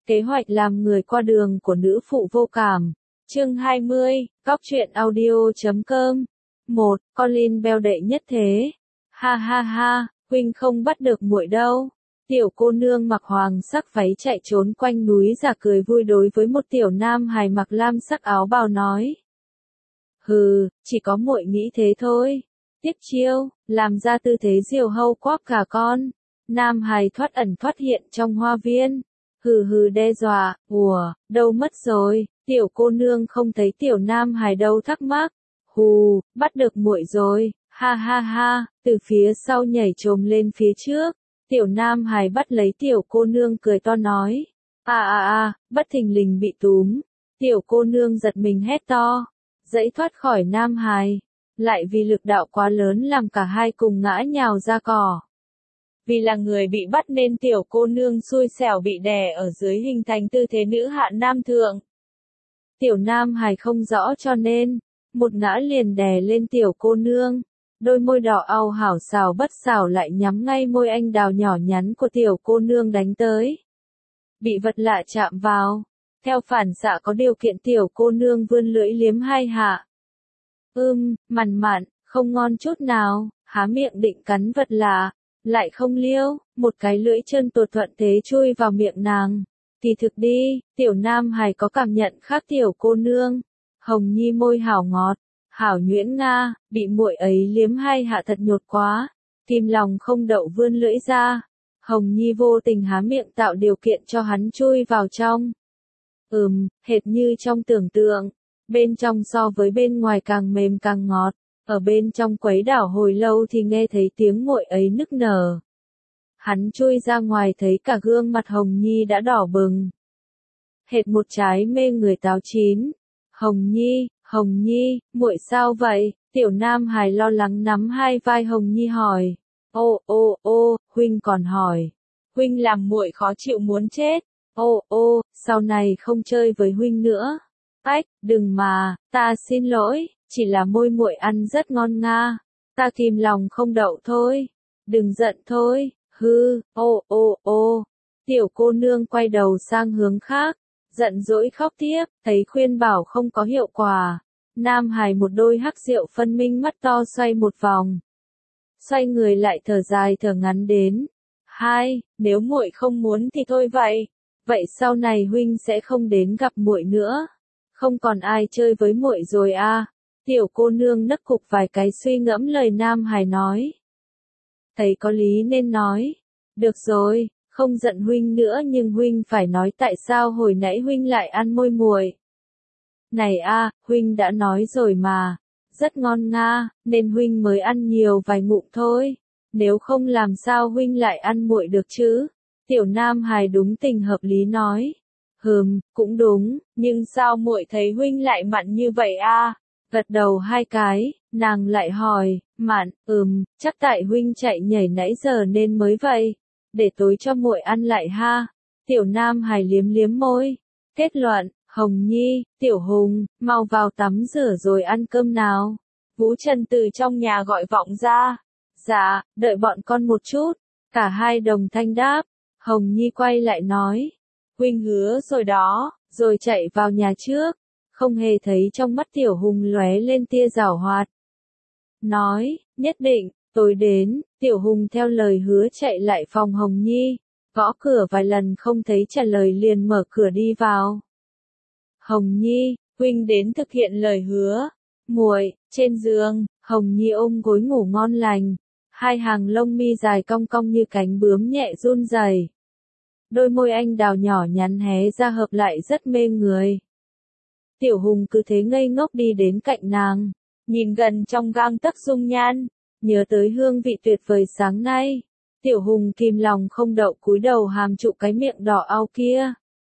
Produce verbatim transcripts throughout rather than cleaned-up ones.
Kế hoạch làm người qua đường của nữ phụ vô cảm. Chương hai mươi, Góc truyện audio chấm com. một. Colin Bell đệ nhất thế. Ha ha ha, huynh không bắt được muội đâu. Tiểu cô nương mặc hoàng sắc váy chạy trốn quanh núi giả cười vui đối với một tiểu nam hài mặc lam sắc áo bào nói. Hừ, chỉ có muội nghĩ thế thôi. Tiếp chiêu, làm ra tư thế diều hâu quắp cả con. Nam hài thoát ẩn thoát hiện trong hoa viên. Hừ hừ đe dọa, ủa, đâu mất rồi, tiểu cô nương không thấy tiểu nam hài đâu thắc mắc. Hù, bắt được muội rồi, ha ha ha, từ phía sau nhảy trồm lên phía trước. Tiểu nam hài bắt lấy tiểu cô nương cười to nói. À à à, bất thình lình bị túm. Tiểu cô nương giật mình hét to. Dãy thoát khỏi nam hài. Lại vì lực đạo quá lớn làm cả hai cùng ngã nhào ra cỏ. Vì là người bị bắt nên tiểu cô nương xui xẻo bị đè ở dưới hình thành tư thế nữ hạ nam thượng. Tiểu nam hài không rõ cho nên, một ngã liền đè lên tiểu cô nương. Đôi môi đỏ au hảo xào bất xảo lại nhắm ngay môi anh đào nhỏ nhắn của tiểu cô nương đánh tới. Bị vật lạ chạm vào. Theo phản xạ có điều kiện tiểu cô nương vươn lưỡi liếm hai hạ. Ưm, mằn mặn, không ngon chút nào, há miệng định cắn vật lạ. Lại không liêu, một cái lưỡi chân tuột thuận thế chui vào miệng nàng. Kỳ thực đi, tiểu nam hài có cảm nhận khác tiểu cô nương. Hồng Nhi môi hảo ngọt, hảo nhuyễn nga, bị muội ấy liếm hai hạ thật nhột quá. Kim lòng không đậu vươn lưỡi ra. Hồng Nhi vô tình há miệng tạo điều kiện cho hắn chui vào trong. Ừm, hệt như trong tưởng tượng. Bên trong so với bên ngoài càng mềm càng ngọt. Ở bên trong quấy đảo hồi lâu thì nghe thấy tiếng muội ấy nức nở. Hắn chui ra ngoài thấy cả gương mặt Hồng Nhi đã đỏ bừng. Hệt một trái mê người táo chín. Hồng Nhi, Hồng Nhi, muội sao vậy? Tiểu nam hài lo lắng nắm hai vai Hồng Nhi hỏi. Ô ô ô, huynh còn hỏi. Huynh làm muội khó chịu muốn chết. Ô ô, sau này không chơi với huynh nữa. Ách, đừng mà, ta xin lỗi. Chỉ là môi muội ăn rất ngon nga. Ta kìm lòng không đậu thôi. Đừng giận thôi. Hư, ô ô ô. Tiểu cô nương quay đầu sang hướng khác. Giận dỗi khóc tiếp. Thấy khuyên bảo không có hiệu quả. Nam hài một đôi hắc rượu phân minh mắt to xoay một vòng. Xoay người lại thở dài thở ngắn đến. Hai, nếu muội không muốn thì thôi vậy. Vậy sau này huynh sẽ không đến gặp muội nữa. Không còn ai chơi với muội rồi à. Tiểu cô nương nấc cục vài cái suy ngẫm lời nam hài nói. Thấy có lý nên nói. Được rồi, không giận huynh nữa nhưng huynh phải nói tại sao hồi nãy huynh lại ăn môi muội. Này a, huynh đã nói rồi mà. Rất ngon nga, nên huynh mới ăn nhiều vài ngụm thôi. Nếu không làm sao huynh lại ăn muội được chứ? Tiểu nam hài đúng tình hợp lý nói. Hừm, cũng đúng, nhưng sao muội thấy huynh lại mặn như vậy a? Gật đầu hai cái, nàng lại hỏi, mạn, ừm, chắc tại huynh chạy nhảy nãy giờ nên mới vậy. Để tối cho muội ăn lại ha. Tiểu nam hài liếm liếm môi. Kết luận, Hồng Nhi, Tiểu Hùng, mau vào tắm rửa rồi ăn cơm nào. Vũ Trần từ trong nhà gọi vọng ra. Dạ, đợi bọn con một chút. Cả hai đồng thanh đáp. Hồng Nhi quay lại nói. Huynh hứa rồi đó, rồi chạy vào nhà trước. Không hề thấy trong mắt Tiểu Hùng lóe lên tia giảo hoạt. Nói, nhất định, tối đến, Tiểu Hùng theo lời hứa chạy lại phòng Hồng Nhi, gõ cửa vài lần không thấy trả lời liền mở cửa đi vào. Hồng Nhi, huynh đến thực hiện lời hứa. Muội, trên giường, Hồng Nhi ôm gối ngủ ngon lành, hai hàng lông mi dài cong cong như cánh bướm nhẹ run rẩy. Đôi môi anh đào nhỏ nhắn hé ra hợp lại rất mê người. Tiểu Hùng cứ thế ngây ngốc đi đến cạnh nàng, nhìn gần trong gang tấc dung nhan, nhớ tới hương vị tuyệt vời sáng nay. Tiểu Hùng kìm lòng không đậu cúi đầu hàm trụ cái miệng đỏ au kia.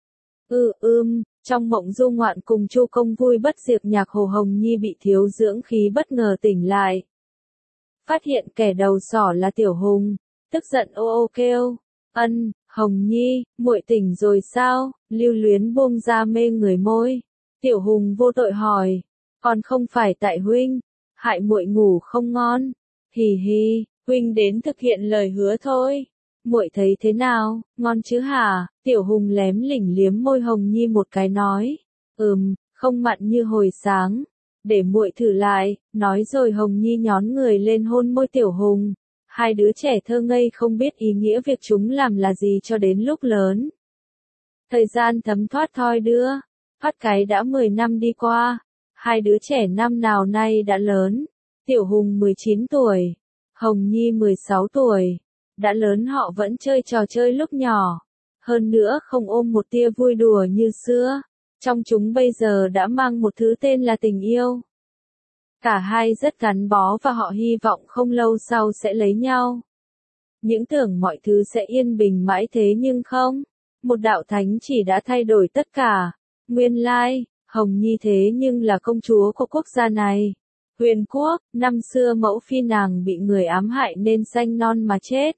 Ừ ưm, trong mộng du ngoạn cùng Chu Công vui bất diệt nhạc Hồ Hồng Nhi bị thiếu dưỡng khí bất ngờ tỉnh lại. Phát hiện kẻ đầu sỏ là Tiểu Hùng, tức giận ô ô kêu. Ân, Hồng Nhi, muội tỉnh rồi sao? Lưu luyến buông ra mê người môi. Tiểu Hùng vô tội hỏi, còn không phải tại huynh, hại muội ngủ không ngon. Hì hì, huynh đến thực hiện lời hứa thôi. muội thấy thế nào, ngon chứ hả? Tiểu Hùng lém lỉnh liếm môi Hồng Nhi một cái nói, ừm, không mặn như hồi sáng, để muội thử lại, nói rồi Hồng Nhi nhón người lên hôn môi Tiểu Hùng. Hai đứa trẻ thơ ngây không biết ý nghĩa việc chúng làm là gì cho đến lúc lớn. Thời gian thấm thoát thoi đưa, phát cái đã mười năm đi qua, hai đứa trẻ năm nào nay đã lớn. Tiểu Hùng mười chín tuổi, Hồng Nhi mười sáu tuổi, đã lớn họ vẫn chơi trò chơi lúc nhỏ, hơn nữa không ôm một tia vui đùa như xưa, trong chúng bây giờ đã mang một thứ tên là tình yêu. Cả hai rất gắn bó và họ hy vọng không lâu sau sẽ lấy nhau. Những tưởng mọi thứ sẽ yên bình mãi thế nhưng không, một đạo thánh chỉ đã thay đổi tất cả. Nguyên lai, Hồng Nhi thế nhưng là công chúa của quốc gia này. Huyền quốc, năm xưa mẫu phi nàng bị người ám hại nên sanh non mà chết.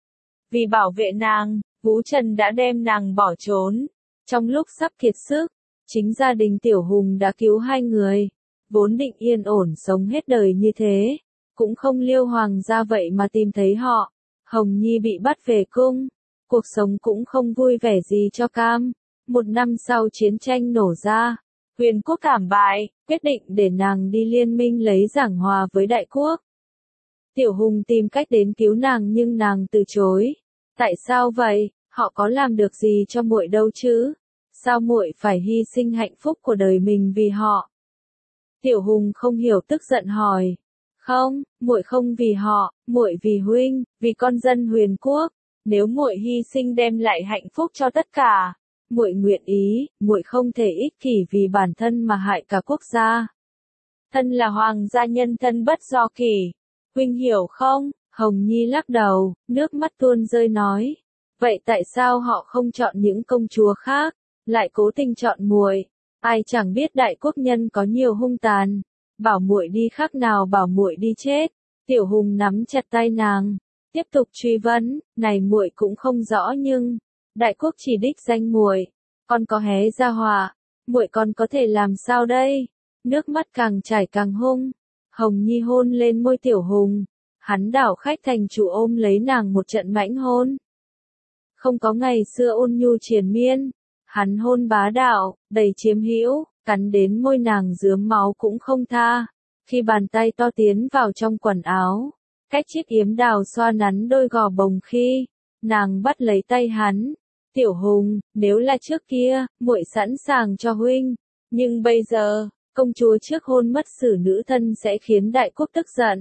Vì bảo vệ nàng, Vũ Trần đã đem nàng bỏ trốn. Trong lúc sắp kiệt sức, chính gia đình Tiểu Hùng đã cứu hai người. Vốn định yên ổn sống hết đời như thế, cũng không liêu hoàng gia vậy mà tìm thấy họ. Hồng Nhi bị bắt về cung, cuộc sống cũng không vui vẻ gì cho cam. Một năm sau chiến tranh nổ ra, Huyền quốc thảm bại, quyết định để nàng đi liên minh lấy giảng hòa với đại quốc. Tiểu Hùng tìm cách đến cứu nàng nhưng nàng từ chối. Tại sao vậy? Họ có làm được gì cho muội đâu chứ? Sao muội phải hy sinh hạnh phúc của đời mình vì họ? Tiểu Hùng không hiểu tức giận hỏi. Không, muội không vì họ, muội vì huynh, vì con dân Huyền quốc. Nếu muội hy sinh đem lại hạnh phúc cho tất cả, muội nguyện ý, muội không thể ích kỷ vì bản thân mà hại cả quốc gia. Thân là hoàng gia nhân thân bất do kỷ. Huynh hiểu không? Hồng Nhi lắc đầu, nước mắt tuôn rơi nói. Vậy tại sao họ không chọn những công chúa khác, lại cố tình chọn muội? Ai chẳng biết đại quốc nhân có nhiều hung tàn. Bảo muội đi khác nào bảo muội đi chết. Tiểu Hùng nắm chặt tay nàng, tiếp tục truy vấn, này muội cũng không rõ nhưng đại quốc chỉ đích danh muội, con có hé ra họa, muội con có thể làm sao đây? Nước mắt càng chảy càng hung. Hồng Nhi hôn lên môi Tiểu Hùng, hắn đảo khách thành chủ ôm lấy nàng một trận mãnh hôn. Không có ngày xưa ôn nhu triền miên, hắn hôn bá đạo, đầy chiếm hữu, cắn đến môi nàng rướm máu cũng không tha. Khi bàn tay to tiến vào trong quần áo, cách chiếc yếm đào xoa nắn đôi gò bồng khi nàng bắt lấy tay hắn. Tiểu Hùng, nếu là trước kia, muội sẵn sàng cho huynh, nhưng bây giờ, công chúa trước hôn mất xử nữ thân sẽ khiến đại quốc tức giận.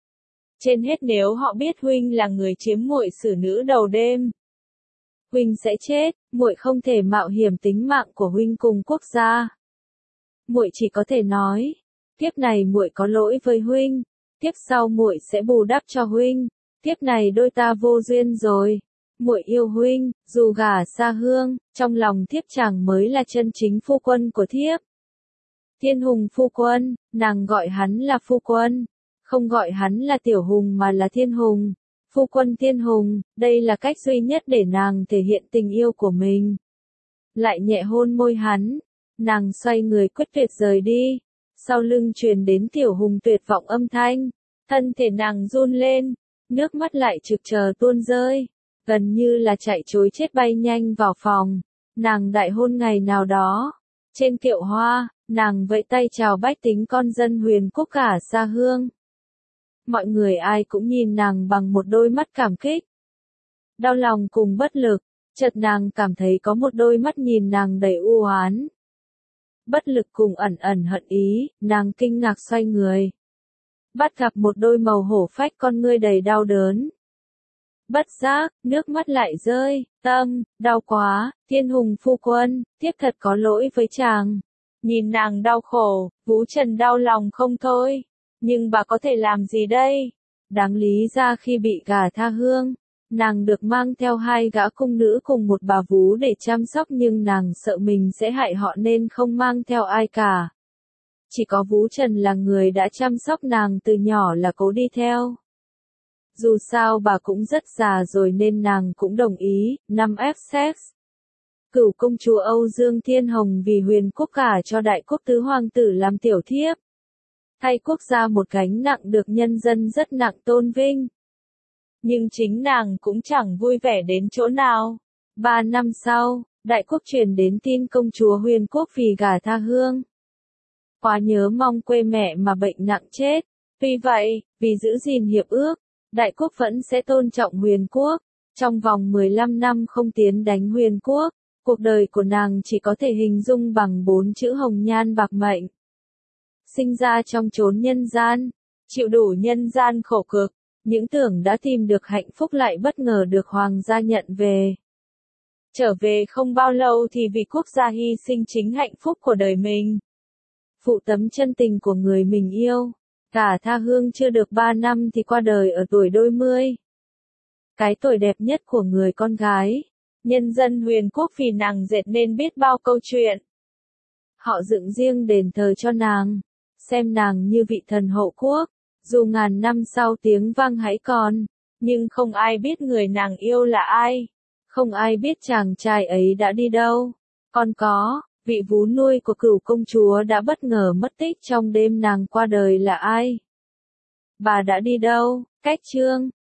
Trên hết nếu họ biết huynh là người chiếm muội xử nữ đầu đêm, huynh sẽ chết, muội không thể mạo hiểm tính mạng của huynh cùng quốc gia. Muội chỉ có thể nói, tiếp này muội có lỗi với huynh, tiếp sau muội sẽ bù đắp cho huynh, tiếp này đôi ta vô duyên rồi. Muội yêu huynh, dù gả xa hương, trong lòng thiếp chàng mới là chân chính phu quân của thiếp. Thiên Hùng phu quân, nàng gọi hắn là phu quân, không gọi hắn là Tiểu Hùng mà là Thiên Hùng. Phu quân Thiên Hùng, đây là cách duy nhất để nàng thể hiện tình yêu của mình. Lại nhẹ hôn môi hắn, nàng xoay người quyết tuyệt rời đi. Sau lưng truyền đến Tiểu Hùng tuyệt vọng âm thanh, thân thể nàng run lên, nước mắt lại trực chờ tuôn rơi. Gần như là chạy trối chết bay nhanh vào phòng, nàng đại hôn ngày nào đó. Trên kiệu hoa, nàng vẫy tay chào bách tính con dân Huyền quốc cả xa hương. Mọi người ai cũng nhìn nàng bằng một đôi mắt cảm kích. Đau lòng cùng bất lực, chợt nàng cảm thấy có một đôi mắt nhìn nàng đầy u oán. Bất lực cùng ẩn ẩn hận ý, nàng kinh ngạc xoay người. Bắt gặp một đôi màu hổ phách con ngươi đầy đau đớn. Bất giác, nước mắt lại rơi, tâm, đau quá, Thiên Hùng phu quân, tiếp thật có lỗi với chàng. Nhìn nàng đau khổ, Vũ Trần đau lòng không thôi. Nhưng bà có thể làm gì đây? Đáng lý ra khi bị gả tha hương, nàng được mang theo hai gã cung nữ cùng một bà vú để chăm sóc nhưng nàng sợ mình sẽ hại họ nên không mang theo ai cả. Chỉ có Vũ Trần là người đã chăm sóc nàng từ nhỏ là cố đi theo. Dù sao bà cũng rất già rồi nên nàng cũng đồng ý. Năm Essex, cửu công chúa Âu Dương Thiên Hồng vì Huyền quốc gả cho đại quốc tứ hoàng tử làm tiểu thiếp. Thay quốc gia một gánh nặng được nhân dân rất nặng tôn vinh. nhưng chính nàng cũng chẳng vui vẻ đến chỗ nào. Ba năm sau, đại quốc truyền đến tin công chúa Huyền Quốc vì gả tha hương. Quá nhớ mong quê mẹ mà bệnh nặng chết. Tuy vậy, vì giữ gìn hiệp ước, đại quốc vẫn sẽ tôn trọng Huyền Quốc. Trong vòng mười lăm năm không tiến đánh Huyền Quốc, cuộc đời của nàng chỉ có thể hình dung bằng bốn chữ hồng nhan bạc mệnh. Sinh ra trong chốn nhân gian, chịu đủ nhân gian khổ cực, những tưởng đã tìm được hạnh phúc lại bất ngờ được hoàng gia nhận về. Trở về không bao lâu thì vì quốc gia hy sinh chính hạnh phúc của đời mình. Phụ tấm chân tình của người mình yêu. Cả tha hương chưa được ba năm thì qua đời ở tuổi đôi mươi. Cái tuổi đẹp nhất của người con gái. Nhân dân Huyền Quốc vì nàng dệt nên biết bao câu chuyện. Họ dựng riêng đền thờ cho nàng, xem nàng như vị thần hộ quốc. Dù ngàn năm sau tiếng vang hãy còn, nhưng không ai biết người nàng yêu là ai. Không ai biết chàng trai ấy đã đi đâu. Còn có, vị vú nuôi của Cửu công chúa đã bất ngờ mất tích trong đêm nàng qua đời là ai? Bà đã đi đâu? Cách chương